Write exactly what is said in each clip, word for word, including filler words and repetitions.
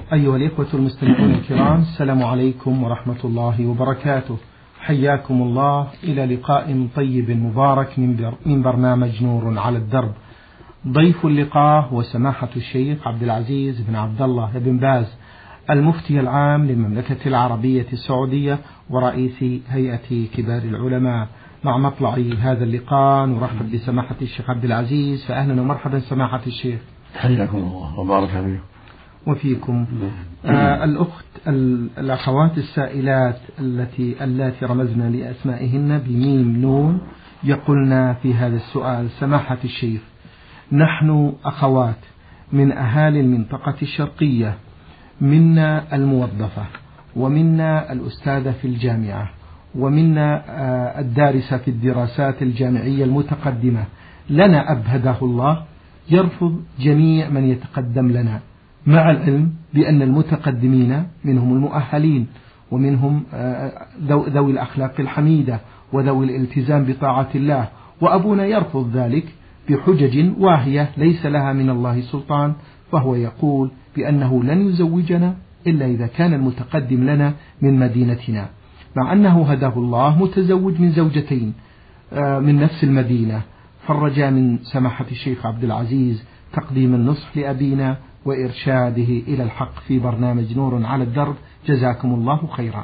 أيها الإخوة المستمعون الكرام، السلام عليكم ورحمة الله وبركاته. حياكم الله إلى لقاء طيب مبارك من برنامج نور على الدرب. ضيف اللقاء هو سماحة الشيخ عبد العزيز بن عبد الله بن باز، المفتي العام للمملكة العربية السعودية ورئيس هيئة كبار العلماء. مع مطلع هذا اللقاء نرحب بسماحة الشيخ عبد العزيز، فأهلا ومرحبا سماحة الشيخ. حياكم الله وبارك فيكم. وفيكم. آه الأخت الأخوات السائلات التي اللاتي رمزنا لأسمائهن بميم نون يقولن في هذا السؤال: سماحة الشيخ، نحن أخوات من أهالي المنطقة الشرقية، منا الموظفة ومنا الأستاذة في الجامعة ومنا آه الدارسة في الدراسات الجامعية المتقدمة. لنا أب هداه الله يرفض جميع من يتقدم لنا، مع العلم بأن المتقدمين منهم المؤهلين ومنهم ذوي الأخلاق الحميدة وذوي الالتزام بطاعة الله، وأبونا يرفض ذلك بحجج واهية ليس لها من الله سلطان، فهو يقول بأنه لن يزوجنا إلا إذا كان المتقدم لنا من مدينتنا، مع أنه هداه الله متزوج من زوجتين من نفس المدينة. فالرجاء من سماحة الشيخ عبد العزيز تقديم النصح لأبينا وإرشاده إلى الحق في برنامج نور على الدرب، جزاكم الله خيرا.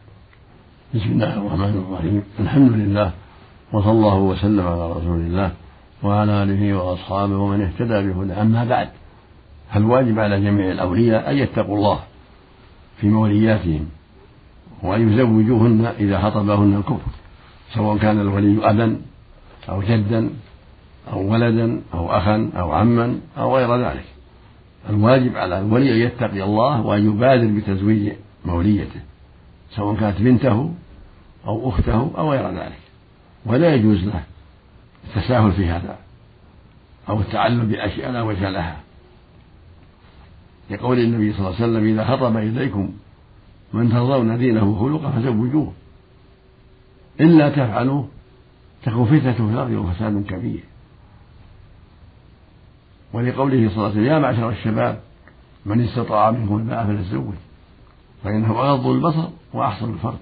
بسم الله الرحمن الرحيم، الحمد لله وصلى الله وسلم على رسول الله وعلى آله وأصحابه ومن اهتدى بهداه. أما بعد، فالواجب على جميع الأولياء أن يتقوا الله في مولياتهم وأن يزوجوهن إذا خطبهن الكفر، سواء كان الولي أبا أو جدا أو ولدا أو أخا أو عما أو غير ذلك. الواجب على الولي أن يتقي الله وأن يبادر بتزويج موليته، سواء كانت بنته أو أخته أو غير ذلك، ولا يجوز له التساهل في هذا أو التعلم بأشياء لا وجه لها، لقول النبي صلى الله عليه وسلم: إذا خطب إليكم من ترضون دينه خلقه فزوجوه، إلا تفعلوا تكن فتنة في الأرض وفساد كبير. ولقوله صلى الله عليه وسلم: يا معشر الشباب من استطاع منكم الباء فليتزوج فإنه أغض البصر وأحسن الفرج،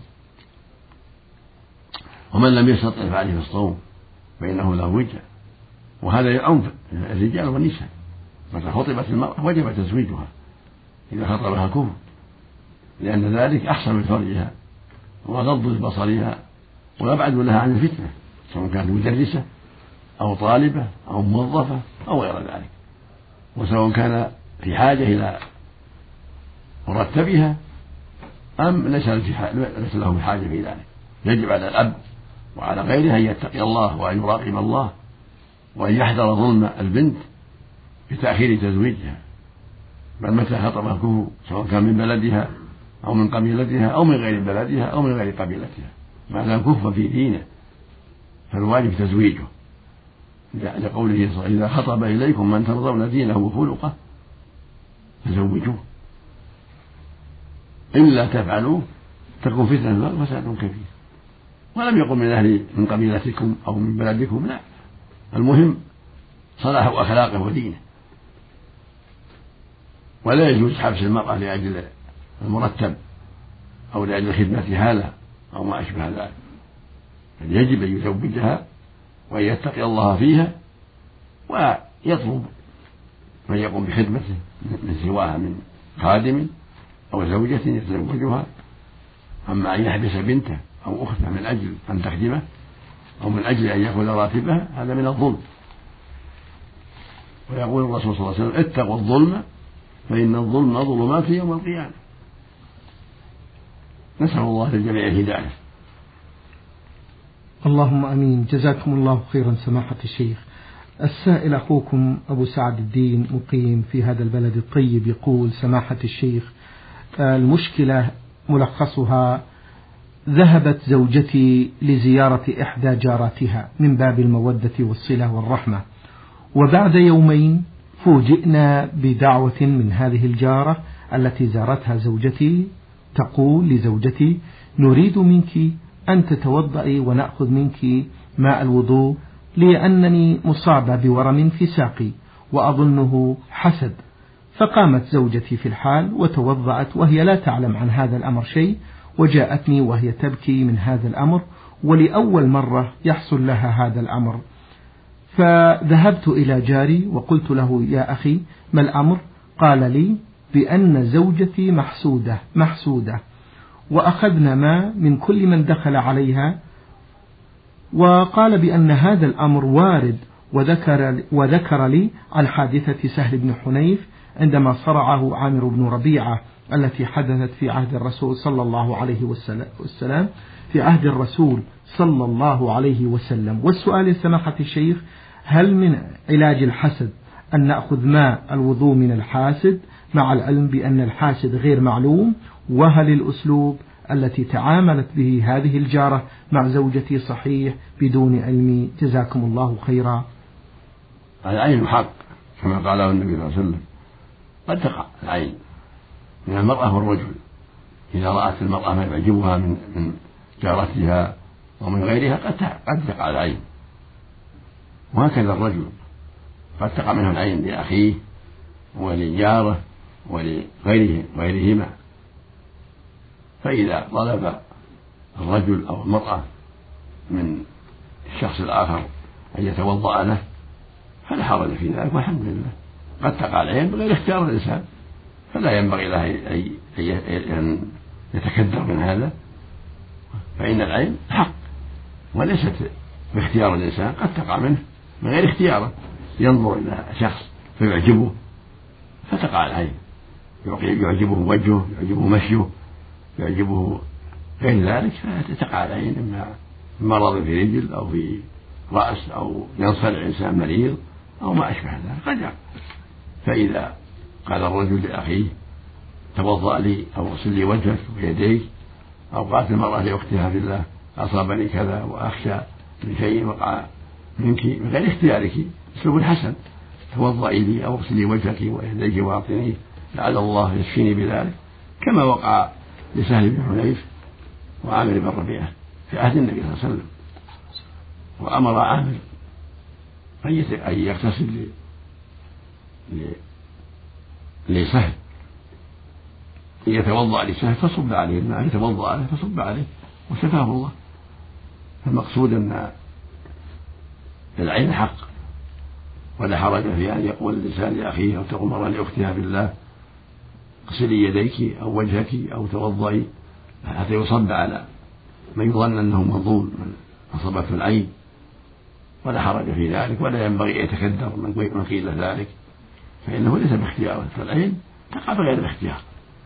ومن لم يستطع فعليه الصوم فإنه له وجه. وهذا يعم الرجال والنساء، متى خطبت المرأة وجب تزويجها إذا خطبها كفر، لأن ذلك أحسن لفرجها وغض لبصرها ويبعد لها عن الفتنة، سواء كانت مدرسة أو طالبة أو موظفة أو غير ذلك، وسواء كان في حاجة إلى مرتبها أم ليس له بحاجة في ذلك. يجب على الأب وعلى غيره أن يتقي الله وأن يراقب الله وأن يحذر ظلم البنت بتأخير تزويجها، بل متى خطبها الكفر، سواء كان من بلدها أو من قبيلتها أو من غير بلدها أو من غير قبيلتها، ما دام كفر في دينه فالواجب تزويجه، لقوله صلى الله عليه وسلم: إذا خطب إليكم من ترضون دينه وخلقه فزوجوه، إلا تفعلوا تكن فتنة وفساد كبير. ولم يقل من أهل من قبيلتكم أو من بلدكم، لا، المهم صلاح أخلاقه ودينه. ولا يجوز حبس المرأة لأجل المرتب أو لأجل خدمتها له أو ما أشبه ذلك، يجب أن يزوجها وأن يتقي الله فيها ويطلب من يقوم بخدمته من سواها من خادم أو زوجة يتزوجها. أما أن يحبس بنته أو أخته من أجل أن تخدمه أو من أجل أن يأخذ راتبها، هذا من الظلم. ويقول الرسول صلى الله عليه وسلم: اتقوا الظلم فإن الظلم ظلمات يوم القيامة. نسأل الله للجميع الهداية. اللهم أمين، جزاكم الله خيرا سماحة الشيخ. السائل أخوكم أبو سعد الدين مقيم في هذا البلد الطيب يقول: سماحة الشيخ، المشكلة ملخصها: ذهبت زوجتي لزيارة إحدى جاراتها من باب المودة والصلة والرحمة، وبعد يومين فوجئنا بدعوة من هذه الجارة التي زارتها زوجتي تقول لزوجتي: نريد منك أن تتوضئي ونأخذ منك ماء الوضوء، لأنني مصابة بورم في ساقي وأظنه حسد، فقامت زوجتي في الحال وتوضأت وهي لا تعلم عن هذا الأمر شيء، وجاءتني وهي تبكي من هذا الأمر، ولأول مرة يحصل لها هذا الأمر. فذهبت إلى جاري وقلت له: يا أخي ما الأمر؟ قال لي بأن زوجتي محسودة محسودة وأخذنا ما من كل من دخل عليها، وقال بأن هذا الأمر وارد، وذكر, وذكر لي عن حادثة سهل بن حنيف عندما صرعه عامر بن ربيعة التي حدثت في عهد الرسول صلى الله عليه وسلم في عهد الرسول صلى الله عليه وسلم. والسؤال لسماحة الشيخ: هل من علاج الحسد أن نأخذ ماء الوضوء من الحاسد مع العلم بأن الحاسد غير معلوم؟ وهل الأسلوب التي تعاملت به هذه الجارة مع زوجتي صحيح بدون علمي؟ جزاكم الله خيرا. العين حق كما قاله النبي صلى الله عليه وسلم، قد تقع العين من المرأة والرجل إذا رأت المرأة ما يعجبها من من جارتها ومن غيرها قد تقع العين، وهكذا الرجل قد تقع منه العين لأخيه ولجاره ولغيره غيرهما. فإذا طلب الرجل أو المرأة من الشخص الآخر أن يتوضأ له فلا حرج في ذلك، والحمد لله. قد تقع العين بغير اختيار الإنسان، فلا ينبغي له أن يتكدر من هذا، فإن العين حق وليست باختيار الإنسان، قد تقع منه من غير اختياره، ينظر إلى شخص فيعجبه فتقع العين، يعجبه وجهه، يعجبه مشيه، يعجبه غير ذلك، فتقع العين إما مرض في رجل أو في رأس أو ينصلع إنسان مريض أو ما أشبه ذلك قد يقع. فإذا قال الرجل لأخيه: توضأ لي أو اغسل لي وجهك ويديك، أو قالت المرأة لأختها في الله: أصابني كذا وأخشى من شيء وقع منك من غير اختيارك، أسلوب حسن: توضئي لي أو اغسلي وجهك ويديك وأعطنيه لعل الله يشفيني بذلك، كما وقع لسهل بن حنيف وعامر بن ربيعة في عهد النبي صلى الله عليه وسلم. وأمر عامر أن يغتسل لسهل، أن يتوضأ لسهل فصب عليه الماء، يتوضأ عليه فصب عليه وشفاه الله. فالمقصود أن العين حق، ولا حرج في أن يقول الإنسان لأخيه أو تقول مرة لأختها بالله: اغسلي يديك أو وجهك أو توضئي، حتى يصب على من يظن أنه مظلوم من أصابته العين، ولا حرج في ذلك، ولا ينبغي أن يتكدر من قيل ذلك، فإنه ليس باختياره، فالعين تقع بغير الاختيار.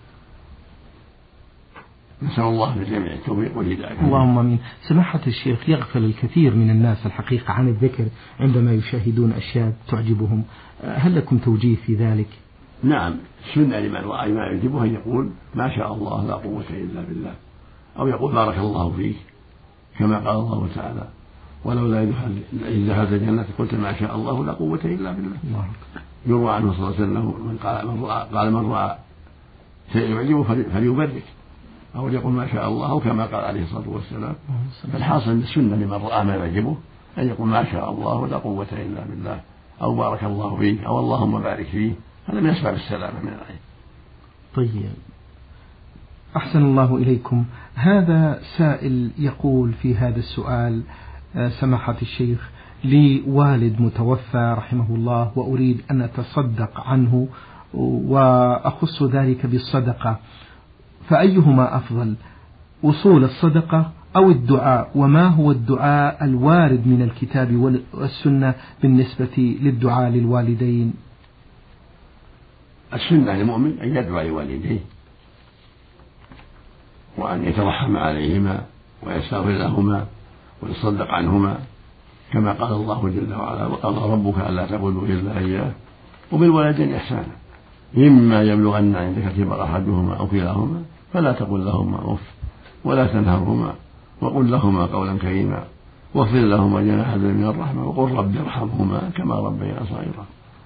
نسأل الله للجميع التوفيق والهداية. اللهم امين. سماحة الشيخ، يغفل الكثير من الناس الحقيقة عن الذكر عندما يشاهدون أشياء تعجبهم، هل لكم توجيه في ذلك؟ نعم، السنة لمن رأى ما يعجبه أن يقول: ما شاء الله لا قوة إلا بالله، أو يقول: بارك الله فيك، كما قال الله تعالى: ولولا إذ دخلت الجنة قلت ما شاء الله لا قوة إلا بالله. يروى عنه صلى الله عليه وسلم من قال من رأى, قال من رأى شيء يعجبه فليبرك، أو يقول ما شاء الله، أو كما قال عليه الصلاة والسلام. فالحاصل السنة لمن رأى ما يعجبه أن يقول: ما شاء الله لا قوة إلا بالله، أو بارك الله فيك، أو اللهم بارك فيه. هذا من أسباب السلامة من العين. طيب، أحسن الله إليكم. هذا سائل يقول في هذا السؤال: سماحة الشيخ، لي والد متوفى رحمه الله وأريد أن أتصدق عنه وأخص ذلك بالصدقة، فأيهما أفضل، وصول الصدقة أو الدعاء؟ وما هو الدعاء الوارد من الكتاب والسنة بالنسبة للدعاء للوالدين؟ السنة للمؤمن أن يدعو لوالديه وأن يترحم عليهما ويستغفر لهما ويصدق عنهما، كما قال الله جل وعلا: وقضى ربك ألا تعبدوا إلا إياه وبالوالدين إحسانا إما يبلغن عندك الكبر أحدهما أو كلاهما فلا تقل لهما أف ولا تنهرهما وقل لهما قولا كريما واخفض لهما جناح الذل من الرحمة وقل رب ارحمهما كما ربيانا صغيرا.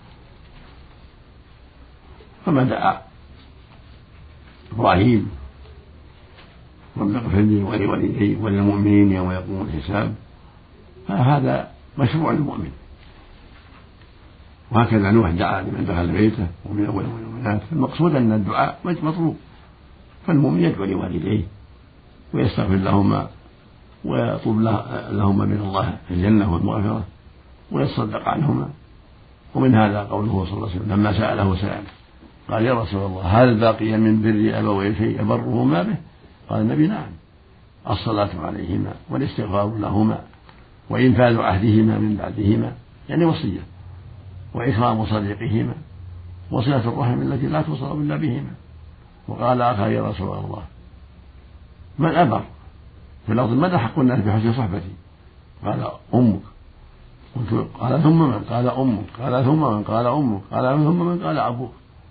فما دعا إبراهيم: رب اغفر لي ولوالدي وللمؤمنين يوم يقوم الحساب، فهذا مشروع للمؤمن. وهكذا نوح دعا لمن دخل بيته ومن أول يوم والبنات. المقصود أن الدعاء مطلوب، فالمؤمن يدعو لوالديه ويستغفر لهما ويطلب لهما من الله الجنة والمغفرة ويتصدق عنهما. ومن هذا قوله صلى الله عليه وسلم لما سأله سائل قال يا رسول الله هل بقي من بر أبوي شيء أبرهما به؟ قال النبي نعم، الصلاة عليهما والاستغفار لهما وإنفاذ عهدهما من بعدهما، يعني وصية، وإكرام صديقهما وصلة الرحم التي لا توصل إلا بهما. وقال آخر يا رسول الله من أبر في الأرض من أحق الناس بحسن صحبتي؟ قال أمك. قال ثم من؟ قال أمك. قال ثم من؟ قال أمك. قال ثم من؟ قال أبوك.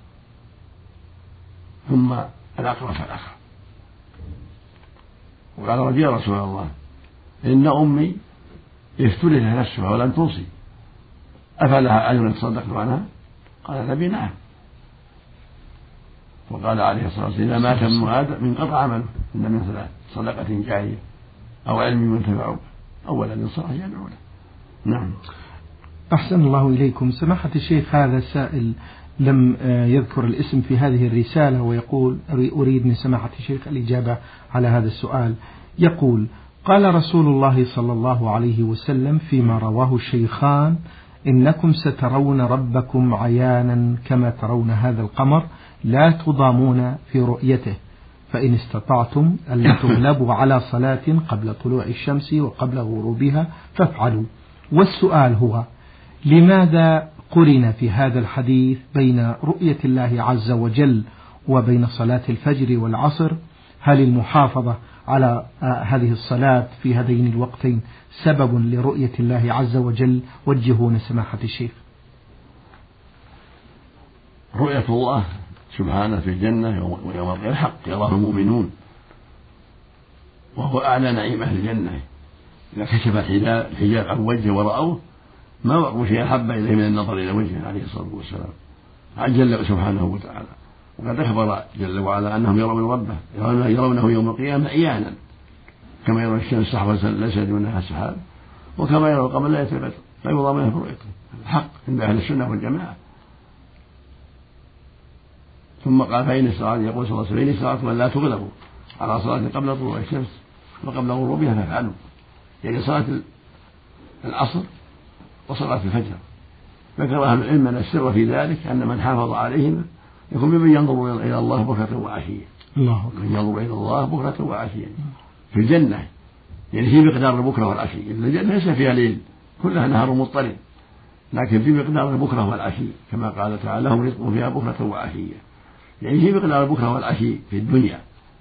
ثم الأقرب فالأقرب. وقال رجل يا رسول الله إن أمي افتلت نفسها ولم توصي أفلها أجر تصدقت عنها؟ قال النبي نعم. وقال عليه الصلاة والسلام إذا مات ابن آدم انقطع عمله إلا من ثلاث: صدقة جارية أو علم ينتفع به أو ولد صالح يدعو له. نعم. أحسن الله إليكم. سماحة الشيخ هذا سائل لم يذكر الاسم في هذه الرسالة ويقول أريد من سماحة الشيخ الإجابة على هذا السؤال. يقول قال رسول الله صلى الله عليه وسلم فيما رواه الشيخان إنكم سترون ربكم عيانا كما ترون هذا القمر لا تضامون في رؤيته، فإن استطعتم ألا تغلبوا على صلاة قبل طلوع الشمس وقبل غروبها فافعلوا. والسؤال هو لماذا قرن في هذا الحديث بين رؤية الله عز وجل وبين صلاة الفجر والعصر؟ هل المحافظة على هذه الصلاة في هذين الوقتين سبب لرؤية الله عز وجل؟ وجهون سماحة الشيخ. رؤية الله سبحانه في الجنة ويوم القيامة حق يراه المؤمنون، وهو أعلى نعيم أهل الجنة. إذا كشف الحجاب عن وجهه ورأوه ما وقعوا شيء أحب إليه من النظر إلى وجهه عليه الصلاة والسلام عجل سبحانه وتعالى. وقد أخبر جل وعلا أنهم يرون ربه يرونه يوم القيامة عيانا كما يرى الشمس صحوة ليس دونها سحاب وكما يرى القمر لا يتبدل لا يضام له رؤيته. الحق عند أهل السنة والجماعة. ثم قال فإن استطعتم يقول صلى الله عليه وسلم فإن استطعتم أن لا تغلبوا على صلاة قبل طلوع الشمس وقبل غروبها فافعلوا، يعني صلاة العصر وصلاة الفجر. ذكر أهل العلم أن السر في ذلك أن من حافظ عليهما يكون ممن ينظر إلى الله بكرة وعشية. الله من ينظر إلى الله بكرة وعشية في الجنة، يعني في مقدار البكرة والعشي. الجنة ليس فيها ليل كلها نهار مضطرب، لكن في مقدار البكرة والعشي كما قال تعالى لهم رزق فيها بكرة وعشية، يعني في مقدار البكرة والعشي في الدنيا.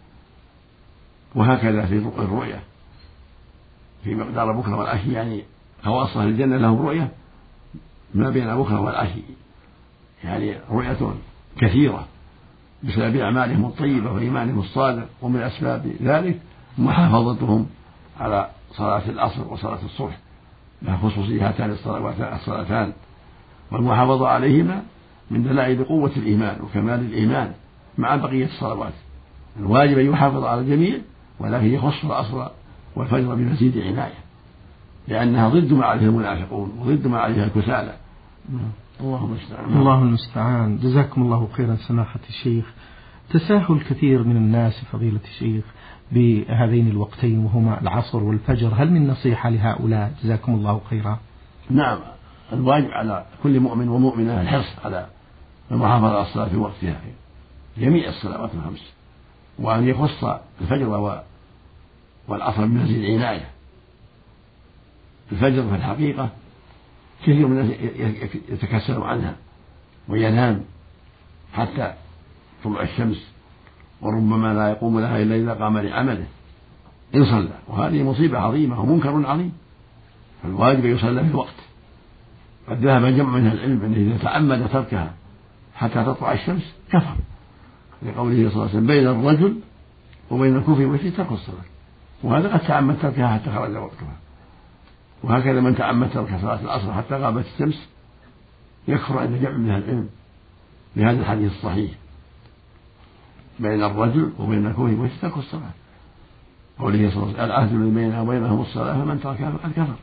وهكذا في الرؤية في مقدار البكرة والعشي، يعني خواص أهل الجنة لهم رؤية ما بين البكرة والعشي، يعني رؤية كثيرة بسبب أعمالهم الطيبة وإيمانهم الصادق. ومن أسباب ذلك محافظتهم على صلاة العصر وصلاة الصبح لها خصوصية هاتان الصلاتان، والمحافظة عليهما من دلائل قوة الإيمان وكمال الإيمان مع بقية الصلوات. الواجب أن يحافظ على الجميع، ولكن يخص العصر والفجر بمزيد عناية لأنها ضد ما عليه المنافقون وضد ما عليها الكسالى. الله المستعان. الله المستعان. جزاكم الله خيرا سماحة الشيخ. تساهل كثير من الناس فضيلة الشيخ بهذين الوقتين وهما العصر والفجر، هل من نصيحة لهؤلاء؟ جزاكم الله خيرا. نعم، الواجب على كل مؤمن ومؤمنة الحرص على المحافظة على الصلاة في وقتها في جميع الصلوات الخمس، وأن يخص الفجر والعصر بمزيد عناية. الفجر في الحقيقة كثير من الناس يتكسر عنها وينام حتى طلوع الشمس، وربما لا يقوم لها إلا إذا قام لعمله إن صلى، وهذه مصيبة عظيمة ومنكر عظيم. فالواجب يصلى في الوقت. قد ذهب جمع من العلم أنه إذا تعمد تركها حتى تطلع الشمس كفر، لقوله صلى الله عليه وسلم بين الرجل وبين الكفر والشرك ترك الصلاة، وهذا قد تعمد تركها حتى خرج وقتها. وهكذا من تعمد ترك صلاة العصر حتى غابت الشمس يكفر عند جمع من العلم بهذا الحديث الصحيح بين الرجل وبين الكفر والشرك ترك الصلاة. قوله صلى الله عليه وسلم العهد الذي بيننا وبينهم الصلاة فمن تركها فقد كفر.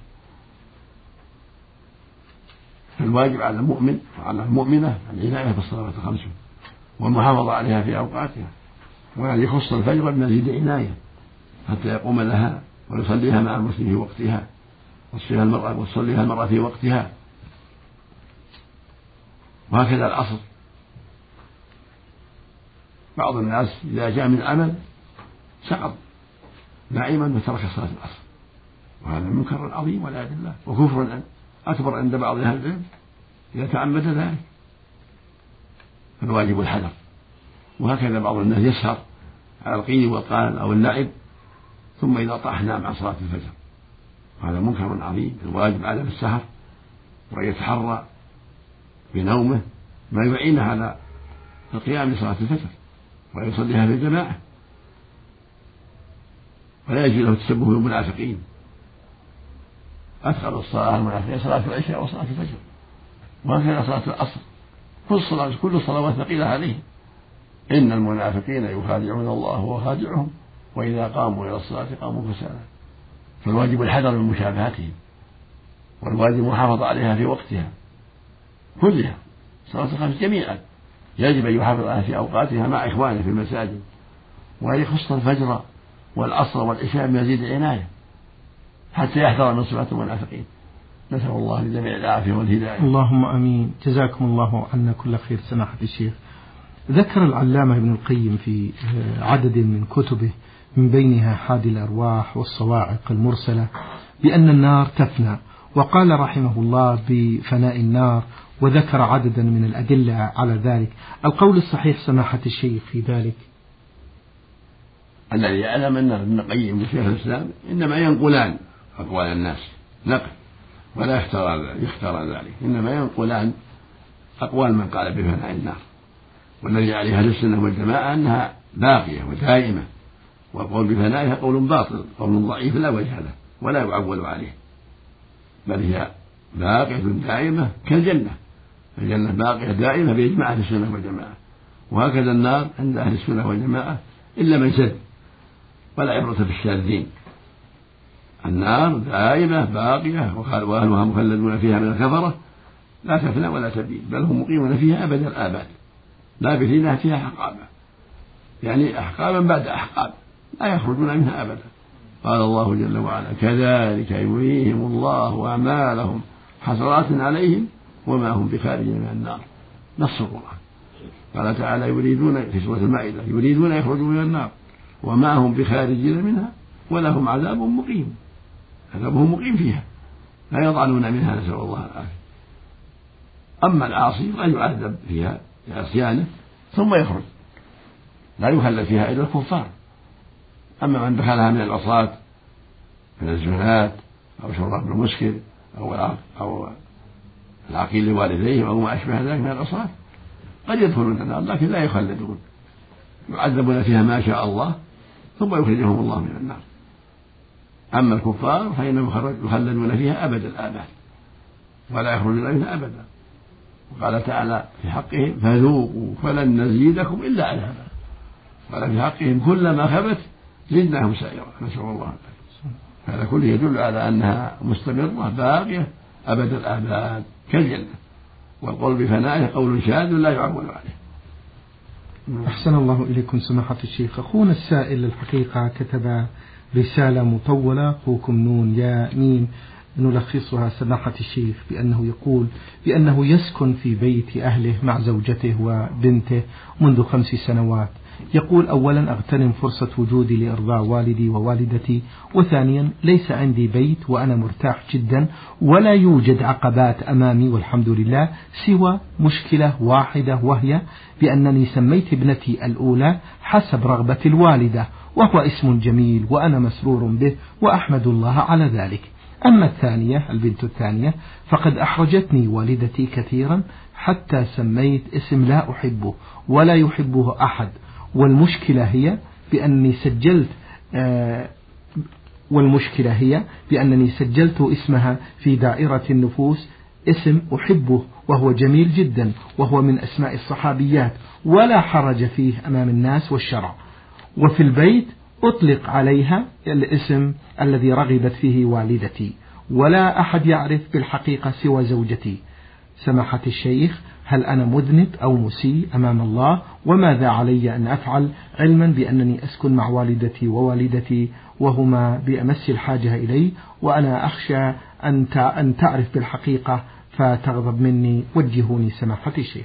فالواجب على المؤمن وعلى المؤمنة العناية بالصلوات الخمس والمحافظة عليها في أوقاتها، وأن يخص الفجر بمزيد عناية حتى يقوم لها ويصليها مع المسلم في وقتها، وتصليها المرأة وتصليها المرأة في وقتها. وهكذا العصر، بعض الناس إذا جاء من العمل سقط نائما وترك صلاة العصر، وهذا منكر عظيم والعياذ بالله، وكفر أكبر عند بعض أهل العلم إذا تعمد ذلك، فالواجب الحذر. وهكذا بعض الناس يسهر على القيل والقال أو اللعب ثم إذا طاح نام عن صلاة الفجر، وهذا منكر عظيم. الواجب عدم السهر وأن يتحرى بنومه ما يعينه على القيام لصلاة الفجر ويصليها في الجماعة، ولا يجوز له التشبه بالمنافقين. أثقل الصلاة المنافقين صلاة العشاء وصلاة الفجر، وهكذا صلاة العصر، كل صلاة كل الصلوات ثقيلة عليهم. إن المنافقين يخادعون الله وهو خادعهم وإذا قاموا إلى الصلاة قاموا كسالى. فالواجب الحذر من مشابهتهم، والواجب المحافظة عليها في وقتها كلها، صلاة الخمس جميعا يجب أن يحافظ عليها في أوقاتها مع إخوانه في المساجد، وأن يخص الفجر والعصر والعشاء بمزيد عناية حتى يحذر من صفات المنافقين. نسأل الله لجميع العافية والهداية. اللهم أمين. جزاكم الله عنا كل خير سماحة الشيخ. ذكر العلامة ابن القيم في عدد من كتبه من بينها حادي الأرواح والصواعق المرسلة بأن النار تفنى، وقال رحمه الله بفناء النار، وذكر عددا من الأدلة على ذلك. القول الصحيح سماحة الشيخ في ذلك؟ الذي يعلم أن ابن القيم وشيخ الإسلام إنما ينقلان أقوال الناس نقل، ولا يختار يختار ذلك، إنما ينقلان أقوال من قال بفناء النار، والذي عليها أهل السنة والجماعة أنها باقية ودائمة، والقول بفنائها قول باطل، قول ضعيف لا وجه له ولا يعول عليه، بل هي باقية دائمة كالجنة، الجنة باقية دائمة بإجماع أهل السنة والجماعة، وهكذا النار عند أهل السنة والجماعة إلا من شد، ولا عبرة في الشاذين. النار دائمة باقية وأهلها مخلدون فيها من الكفرة، لا تفنى ولا تبيد، بل هم مقيمون فيها أبد الآباد لابثين فيها أحقابا، يعني أحقابا بعد أحقاب لا يخرجون منها أبدا. قال الله جل وعلا: كذلك يريهم الله أعمالهم حسرات عليهم وما هم بخارجين من النار. نص القرآن. قال تعالى: يريدون في سورة المائدة يريدون يخرجوا من النار وما هم بخارجين منها ولهم عذاب مقيم، عذابهم مقيم فيها لا يضعنون منها، نسأل الله العافية. أما العاصي لا يعذب فيها بعصيانه ثم يخرج، لا يخلد فيها إلا الكفار. أما من دخلها من العصاة من الزنات أو شراب المسكر أو أو العقيل لوالديه أو ما أشبه ذلك من العصاة قد يدخلون النار لكن لا يخلدون، يعذبون فيها ما شاء الله ثم يخرجهم الله من النار. أما الكفار فإنهم يخلدون فيها أبد الآباد ولا يخرجون منها أبدا. وقال تعالى في حقهم: فذوقوا فلن نزيدكم إلا عذابا. قال في حقهم: كلما خبت زدناهم سعيرا، نسأل الله العافية. هذا كله يدل على أنها مستمرة باقية أبد الآباد كالجنة، والقول بفنائه قول شاذ لا يعول عليه. أحسن الله إليكم سماحة الشيخ. أخونا السائل الحقيقة كتب رسالة مطولة، أخوكم نون يا ميم، نلخصها سماحة الشيخ بأنه يقول بأنه يسكن في بيت أهله مع زوجته وبنته منذ خمس سنوات. يقول: أولا أغتنم فرصة وجودي لإرضاء والدي ووالدتي، وثانيا ليس عندي بيت وأنا مرتاح جدا ولا يوجد عقبات أمامي والحمد لله سوى مشكلة واحدة، وهي بأنني سميت ابنتي الأولى حسب رغبة الوالدة، وهو اسم جميل وأنا مسرور به وأحمد الله على ذلك. أما الثانية البنت الثانية فقد أحرجتني والدتي كثيرا حتى سميت اسم لا أحبه ولا يحبه أحد، والمشكلة هي بأنني سجلت آه والمشكلة هي بأنني سجلت اسمها في دائرة النفوس اسم أحبه وهو جميل جدا وهو من أسماء الصحابيات ولا حرج فيه أمام الناس والشرع، وفي البيت أطلق عليها الاسم الذي رغبت فيه والدتي ولا أحد يعرف بالحقيقة سوى زوجتي. سماحة الشيخ، هل أنا مذنب أو مسيء أمام الله؟ وماذا علي أن أفعل، علما بأنني أسكن مع والدتي ووالدتي وهما بأمس الحاجة إلي، وأنا أخشى أن تعرف بالحقيقة فتغضب مني. وجهوني سماحة الشيخ.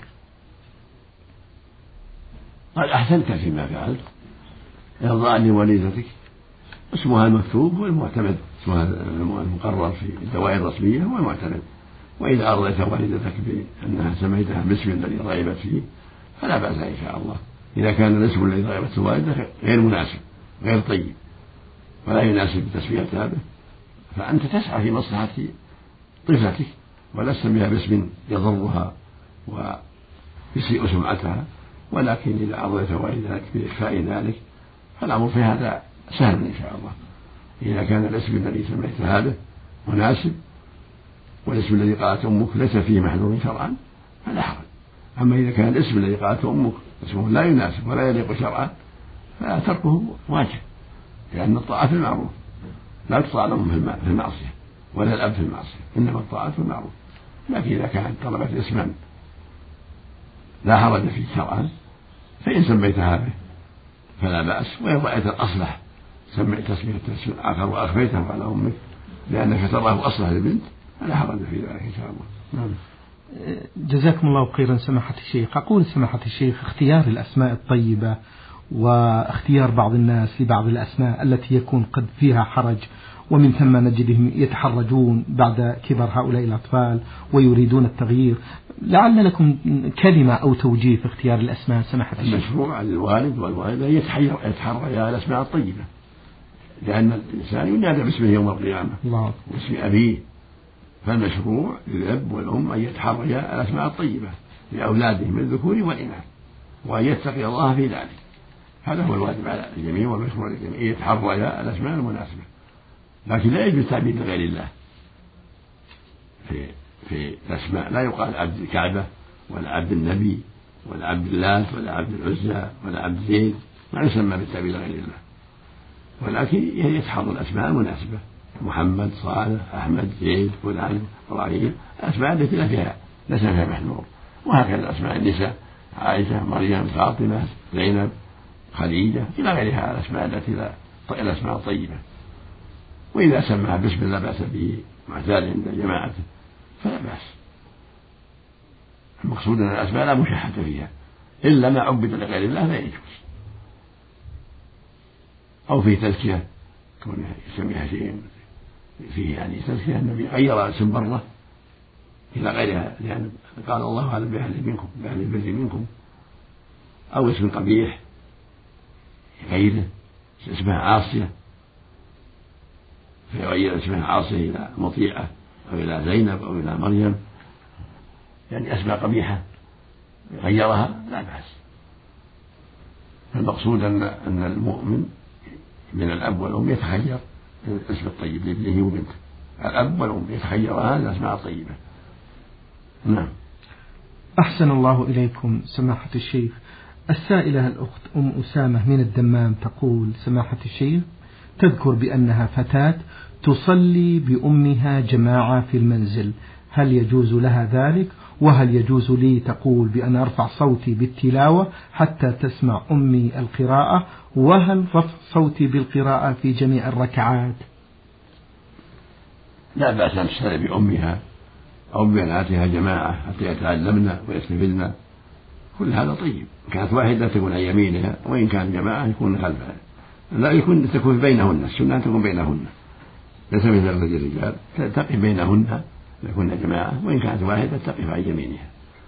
قد أحسنت فيما فعلت، إرضاء لوالدتك اسمها المكتوب هو المعتمد، اسمها المقرر في الدوائر الرسمية هو المعتمد. وإذا أرضيت والدتك بأنها سميتها باسم الذي رغبت فيه فلا بأس إن شاء الله، إذا كان الاسم الذي رغبت والدتك غير مناسب غير طيب ولا يناسب تسميتها به، فأنت تسعى في مصلحة طفلتك ولا تسميها باسم يضرها ويسيء سمعتها. ولكن إذا أرضيت والدتك بإخفاء ذلك فالأمر في هذا سهل إن شاء الله. إذا كان الاسم الذي سميتها به مناسب والاسم الذي قالت أمك ليس فيه محذور شرعا فلا حرج. أما إذا كان الاسم الذي قالته أمك اسمه لا يناسب ولا يليق شرعا فتركه واجب، لأن الطاعة في المعروف لا تطاع الأم في المعصية ولا الأب في المعصية، إنما الطاعة في المعروف. لكن إذا كانت طلبت اسما لا حرج فيه شرعا فإن سميتها به فلا بأس، وإن رأيت الأصلح سميت تسمية اسم آخر وأخفيته على أمك لأنك تراه أصلح للبنت فلا حرج في ذلك إن شاء الله. نعم. جزاكم الله خيرا سماحة الشيخ. أقول سماحة الشيخ اختيار الأسماء الطيبة واختيار بعض الناس لبعض الأسماء التي يكون قد فيها حرج، ومن ثم نجدهم يتحرجون بعد كبر هؤلاء الأطفال ويريدون التغيير. لعل لكم كلمة أو توجيه في اختيار الأسماء سماحة الشيخ. المشروع على الوالد والوالدة يتحرى الأسماء الطيبة، لأن الإنسان ينادى باسمه يوم القيامة واسم أبيه، فالمشروع للأب والأم أن يتحريا الأسماء الطيبة لأولادهم الذكور والإناث وأن يتقي الله في ذلك. هذا هو الواجب على الجميع والمشروع للجميع، أن يتحريا الأسماء المناسبة. لكن لا يجوز تعبيد لغير الله في في الأسماء، لا يقال عبد الكعبة ولا عبد النبي ولا عبد اللات ولا عبد العزى ولا عبد زيد، ما يسمى بالتعبيد لغير الله، ولكن يتحرى الأسماء المناسبة، محمد صالح أحمد زيد فلان إبراهيم، الأسماء التي لا فيها ليس فيها محذور. وهكذا أسماء النساء عائشة مريم فاطمة زينب خديجة إلى غيرها الأسماء التي لا الأسماء الطيبة. وإذا سماها باسم لا بأس به معتاد عند جماعته فلا بأس. المقصود أن الأسماء لا مشاحة فيها إلا ما عبد لغير الله لا يجوز، أو في تزكية كون يسميها شيء فيه يعني تزكية. النبي غير اسم برة إلى غيرها لأن قال الله أعلم بأهل منكم بأهل البر منكم، أو اسم قبيح غيره اسمها عاصية فيغير اسمها عاصية إلى مطيعة أو إلى زينب أو إلى مريم، يعني أسماء قبيحة غيرها لا بأس. المقصود أن أن المؤمن من الأب والأم يتخير الاسم الطيب لابنه وبنته، الأب والأم يتخيران الأسماء الطيبة. نعم. أحسن الله إليكم سماحة الشيخ. السائلة الأخت أم أسامة من الدمام تقول سماحة الشيخ تذكر بأنها فتاة تصلي بأمها جماعة في المنزل، هل يجوز لها ذلك؟ وهل يجوز لي تقول بأن أرفع صوتي بالتلاوة حتى تسمع أمي القراءة؟ وهل رفع صوتي بالقراءة في جميع الركعات؟ لا بأس أن تصلي بأمها أو ببناتها جماعة حتى يتعلمن ويستفدن، كل هذا طيب. كانت واحدة تكون عن يمينها، وإن كان جماعة يكون خلفها، لا يكون تكون بينهن، السنة تكون بينهن ليس مثل الرجال تقف بينهن يكون جماعة، وإن كانت واحدة تقف عن يمينها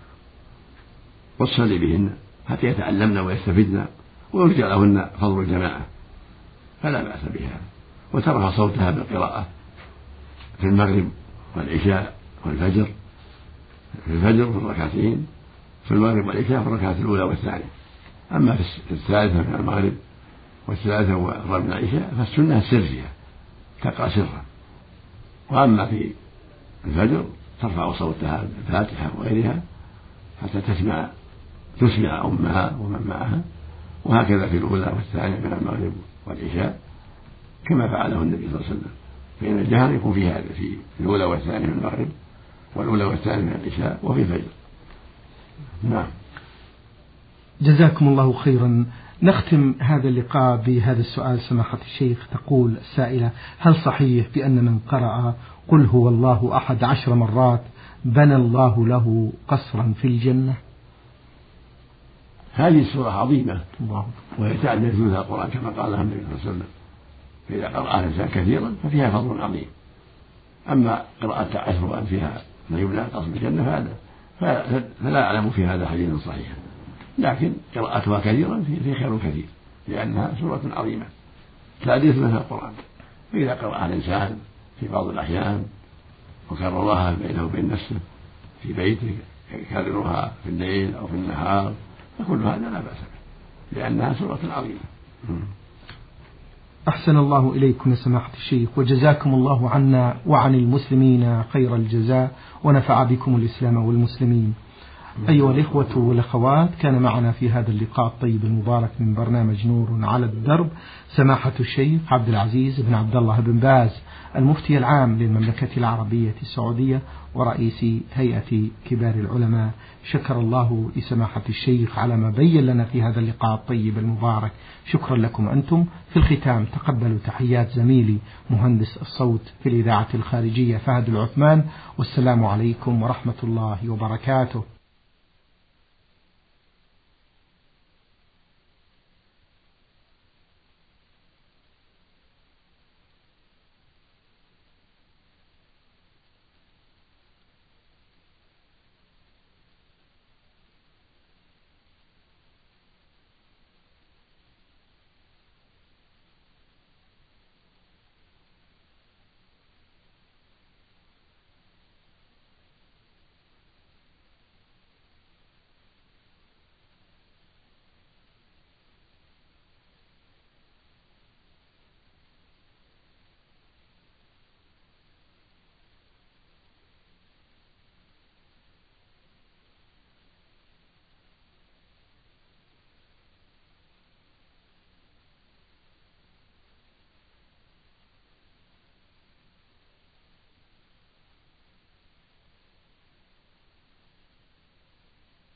وتصلي بهن حتى يتعلمن ويستفدن ويرجى لهن فضل الجماعة فلا بأس بها. وترفع صوتها بالقراءة في المغرب والعشاء والفجر، في الفجر في الركعتين، في المغرب والعشاء في الركعة الأولى والثانية. أما في الثالثة من المغرب والثلاثة والرابعة من العشاء فالسنة السر فيها تقرأ سرا. وأما في الفجر ترفع صوتها بالفاتحة وغيرها حتى تسمع تسمع أمها ومن معها، وهكذا في الأولى والثانية من المغرب والعشاء كما فعله النبي صلى الله عليه وسلم، فإن الجهر يكون في هذا في الأولى والثانية من المغرب والأولى والثانية من العشاء وفي الفجر. نعم. جزاكم الله خيرا. نختم هذا اللقاء بهذا السؤال سماحة الشيخ. تقول السائلة: هل صحيح بأن من قرأ قل هو الله أحد عشر مرات بنى الله له قصرا في الجنة؟ هذه السورة عظيمة ويتعدى ثلث القرآن كما قالها النبي صلى الله عليه وسلم، فإذا قرأها الإنسان كثيرا ففيها فضل عظيم. أما قراءة عشر فيها ما يبنى قصر الجنة فهذا فلا أعلم في هذا حديث صحيح، لكن قراءتها كثيرا في خير كثير لأنها سورة عظيمة تعدي ثلث القرآن. فإذا قرأها الإنسان في بعض الأحيان وكررها بينه وبين نفسه في بيته يكررها في الليل أو في النهار فكل هذا لا بأس به لأنها سورة عظيمة. أحسن الله إليكم يا سماحة الشيخ، وجزاكم الله عنا وعن المسلمين خير الجزاء، ونفع بكم الإسلام والمسلمين. أيها الإخوة والأخوات، كان معنا في هذا اللقاء الطيب المبارك من برنامج نور على الدرب سماحة الشيخ عبد العزيز بن عبد الله بن باز، المفتي العام للمملكة العربية السعودية ورئيس هيئة كبار العلماء. شكر الله لسماحة الشيخ على ما بين لنا في هذا اللقاء الطيب المبارك. شكرا لكم أنتم. في الختام تقبلوا تحيات زميلي مهندس الصوت في الإذاعة الخارجية فهد العثمان، والسلام عليكم ورحمة الله وبركاته.